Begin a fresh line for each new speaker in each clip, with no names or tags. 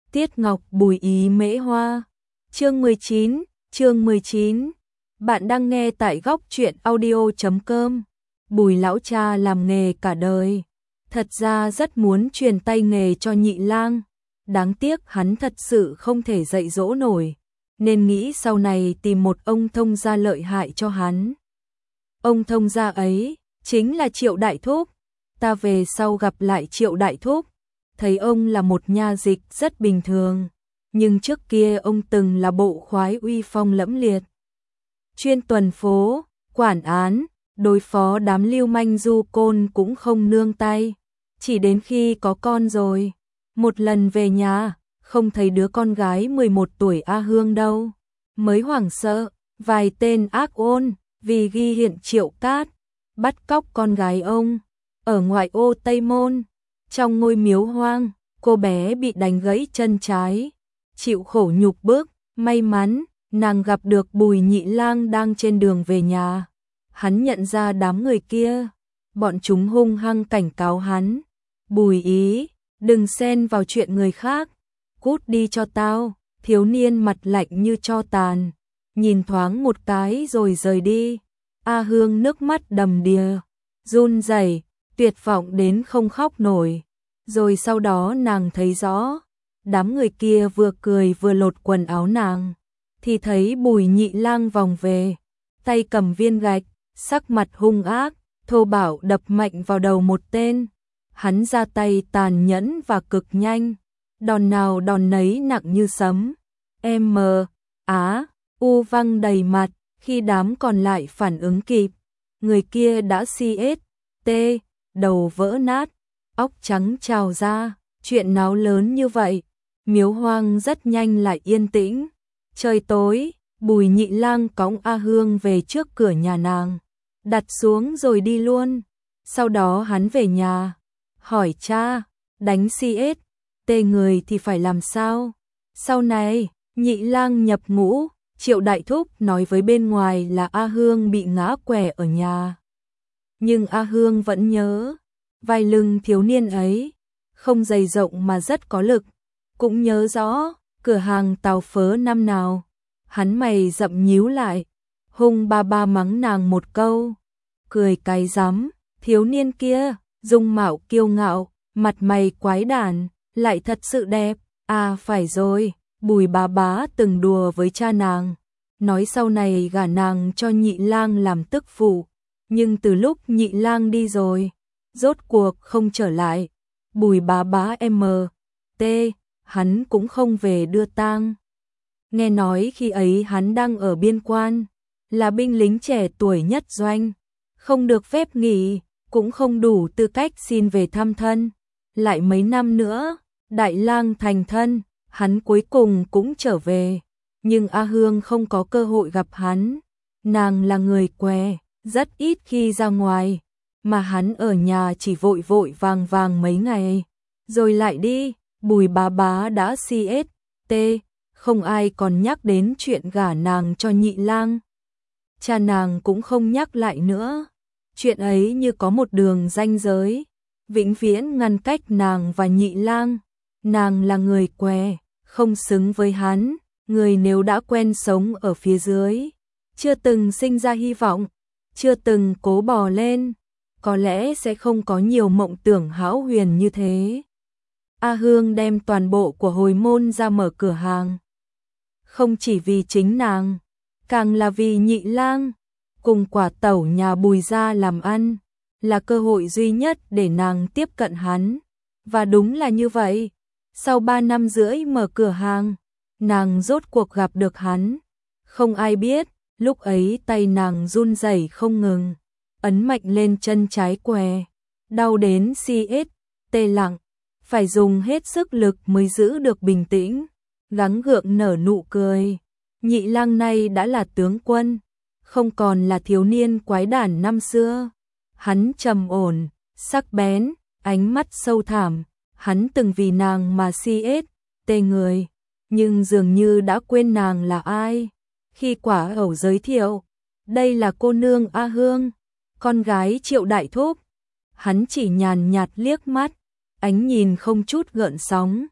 Tiết Ngọc Bùi Ý Mễ Hoa. Chương 19. Bạn đang nghe tại góc truyện audio.com. Bùi lão cha làm nghề cả đời, thật ra rất muốn truyền tay nghề cho Nhị Lang, đáng tiếc hắn thật sự không thể dạy dỗ nổi, nên nghĩ sau này tìm một ông thông gia lợi hại cho hắn. Ông thông gia ấy chính là Triệu Đại Thúc. Ta về sau gặp lại Triệu Đại Thúc, thấy ông là một nha dịch rất bình thường, nhưng trước kia ông từng là bộ khoái uy phong lẫm liệt, chuyên tuần phố, quản án, đối phó đám lưu manh du côn cũng không nương tay. Chỉ đến khi có con rồi, một lần về nhà, không thấy đứa con gái 11 tuổi A Hương đâu, mới hoảng sợ, vài tên ác ôn vì ghi hiện Triệu Cát bắt cóc con gái ông ở ngoại ô Tây Môn. Trong ngôi miếu hoang, cô bé bị đánh gãy chân trái, chịu khổ nhục bức. May mắn, nàng gặp được Bùi Nhị Lang đang trên đường về nhà. Hắn nhận ra đám người kia, bọn chúng hung hăng cảnh cáo hắn. Bùi Ý, đừng xen vào chuyện người khác, cút đi cho tao. Thiếu niên mặt lạnh như tro tàn, nhìn thoáng một cái rồi rời đi. A Hương nước mắt đầm đìa, run rẩy, tuyệt vọng đến không khóc nổi. Rồi sau đó nàng thấy rõ, đám người kia vừa cười vừa lột quần áo nàng, thì thấy Bùi Nhị Lang vòng về, tay cầm viên gạch, sắc mặt hung ác, thô bạo đập mạnh vào đầu một tên. Hắn ra tay tàn nhẫn và cực nhanh, đòn nào đòn nấy nặng như sấm. U văng đầy mặt. Khi đám còn lại phản ứng kịp, người kia đã CST, đầu vỡ nát, óc trắng trào ra. Chuyện náo lớn như vậy, miếu hoang rất nhanh lại yên tĩnh. Trời tối, Bùi Nhị Lang cõng A Hương về trước cửa nhà nàng, đặt xuống rồi đi luôn. Sau đó hắn về nhà, hỏi cha, đánh CST người thì phải làm sao? Sau này, Nhị Lang nhập ngũ, Triệu Đại Thúc nói với bên ngoài là A Hương bị ngã quẻ ở nhà. Nhưng A Hương vẫn nhớ, vai lưng thiếu niên ấy, không dày rộng mà rất có lực. Cũng nhớ rõ, cửa hàng tàu phớ năm nào, hắn mày rậm nhíu lại, hung ba ba mắng nàng một câu. Cười cái rắm, thiếu niên kia, dung mạo kiêu ngạo, mặt mày quái đản, lại thật sự đẹp. À phải rồi, Bùi bá bá từng đùa với cha nàng, nói sau này gả nàng cho Nhị Lang làm tức phụ. Nhưng từ lúc Nhị Lang đi rồi, rốt cuộc không trở lại. Bùi bá bá hắn cũng không về đưa tang. Nghe nói khi ấy hắn đang ở biên quan, là binh lính trẻ tuổi nhất doanh, không được phép nghỉ, cũng không đủ tư cách xin về thăm thân. Lại mấy năm nữa, Đại Lang thành thân, hắn cuối cùng cũng trở về, nhưng A Hương không có cơ hội gặp hắn. Nàng là người què, rất ít khi ra ngoài, mà hắn ở nhà chỉ vội vội vàng vàng mấy ngày, rồi lại đi. Bùi bá bá đã CST, không ai còn nhắc đến chuyện gả nàng cho Nhị Lang. Cha nàng cũng không nhắc lại nữa. Chuyện ấy như có một đường ranh giới, vĩnh viễn ngăn cách nàng và Nhị Lang. Nàng là người què, không xứng với hắn. Người nếu đã quen sống ở phía dưới, chưa từng sinh ra hy vọng, chưa từng cố bò lên, có lẽ sẽ không có nhiều mộng tưởng hão huyền như thế. A Hương đem toàn bộ của hồi môn ra mở cửa hàng, không chỉ vì chính nàng, càng là vì Nhị Lang. Cùng quả tẩu nhà Bùi gia làm ăn, là cơ hội duy nhất để nàng tiếp cận hắn. Và đúng là như vậy, sau 3 năm rưỡi mở cửa hàng, nàng rốt cuộc gặp được hắn. Không ai biết, lúc ấy tay nàng run rẩy không ngừng, ấn mạnh lên chân trái què, đau đến CST lặng, phải dùng hết sức lực mới giữ được bình tĩnh, gắng gượng nở nụ cười. Nhị Lang này đã là tướng quân, không còn là thiếu niên quái đản năm xưa. Hắn trầm ổn, sắc bén, ánh mắt sâu thẳm. Hắn từng vì nàng mà CST người, nhưng dường như đã quên nàng là ai. Khi quả ẩu giới thiệu, đây là cô nương A Hương, con gái Triệu Đại Thúc, hắn chỉ nhàn nhạt liếc mắt, ánh nhìn không chút gợn sóng.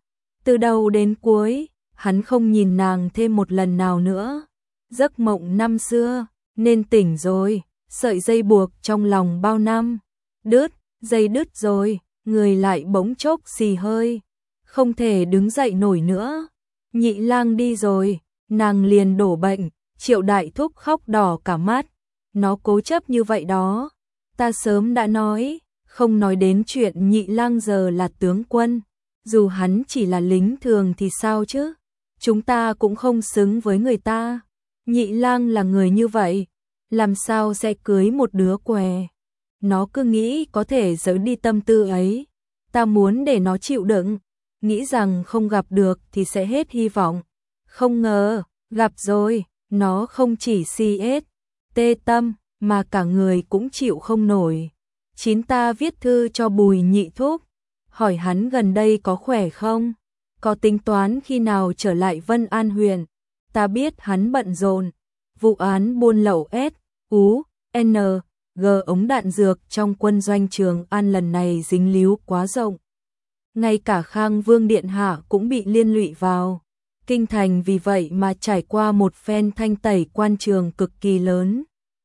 Từ đầu đến cuối, hắn không nhìn nàng thêm một lần nào nữa. Giấc mộng năm xưa, nên tỉnh rồi, sợi dây buộc trong lòng bao năm. Đứt, dây đứt rồi, người lại bỗng chốc xì hơi. Không thể đứng dậy nổi nữa. Nhị lang đi rồi, nàng liền đổ bệnh, Triệu đại thúc khóc đỏ cả mắt. Nó cố chấp như vậy đó. Ta sớm đã nói, không nói đến chuyện nhị lang giờ là tướng quân. Dù hắn chỉ là lính thường thì sao chứ? Chúng ta cũng không xứng với người ta. Nhị lang là người như vậy, làm sao sẽ cưới một đứa què? Nó cứ nghĩ có thể giấu đi tâm tư ấy. Ta muốn để nó chịu đựng, nghĩ rằng không gặp được thì sẽ hết hy vọng. Không ngờ, gặp rồi, nó không chỉ CS, tê tâm, mà cả người cũng chịu không nổi. Chín ta viết thư cho Bùi nhị thúc, hỏi hắn gần đây có khỏe không? Có tính toán khi nào trở lại Vân An huyện? Ta biết hắn bận rộn, vụ án buôn lậu S, U, N, G ống đạn dược trong quân doanh Trường An lần này dính líu quá rộng. Ngay cả Khang Vương Điện Hạ cũng bị liên lụy vào. Kinh thành vì vậy mà trải qua một phen thanh tẩy quan trường cực kỳ lớn.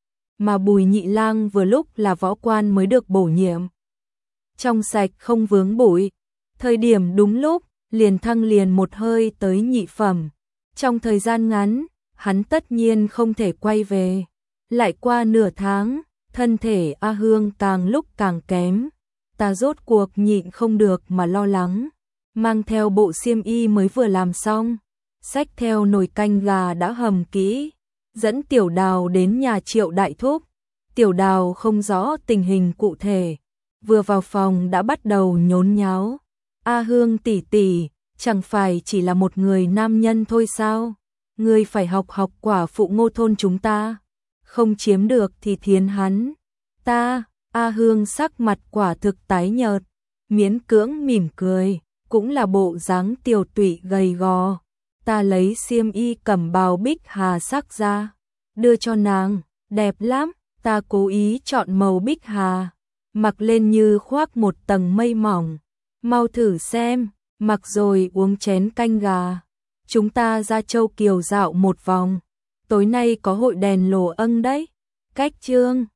Mà Bùi nhị lang vừa lúc là võ quan mới được bổ nhiệm. Trong sạch không vướng bụi, thời điểm đúng lúc, liền thăng liền một hơi tới nhị phẩm. Trong thời gian ngắn, hắn tất nhiên không thể quay về. Lại qua nửa tháng, thân thể A Hương càng lúc càng kém. Ta rốt cuộc nhịn không được mà lo lắng. Mang theo bộ xiêm y mới vừa làm xong, xách theo nồi canh gà đã hầm kỹ, dẫn Tiểu Đào đến nhà Triệu đại thúc. Tiểu Đào không rõ tình hình cụ thể, vừa vào phòng đã bắt đầu nhốn nháo. A Hương tỷ tỷ, chẳng phải chỉ là một người nam nhân thôi sao? Ngươi phải học học quả phụ Ngô thôn chúng ta, không chiếm được thì thiến hắn. Ta, A Hương sắc mặt quả thực tái nhợt, miễn cưỡng mỉm cười, cũng là bộ dáng tiều tụy gầy gò. Ta lấy xiêm y cẩm bào bích hà sắc ra, đưa cho nàng, đẹp lắm. Ta cố ý chọn màu bích hà, mặc lên như khoác một tầng mây mỏng. Mau thử xem, mặc rồi uống chén canh gà. Chúng ta ra Châu Kiều dạo một vòng. Tối nay có hội đèn lồ ân đấy. Cách chương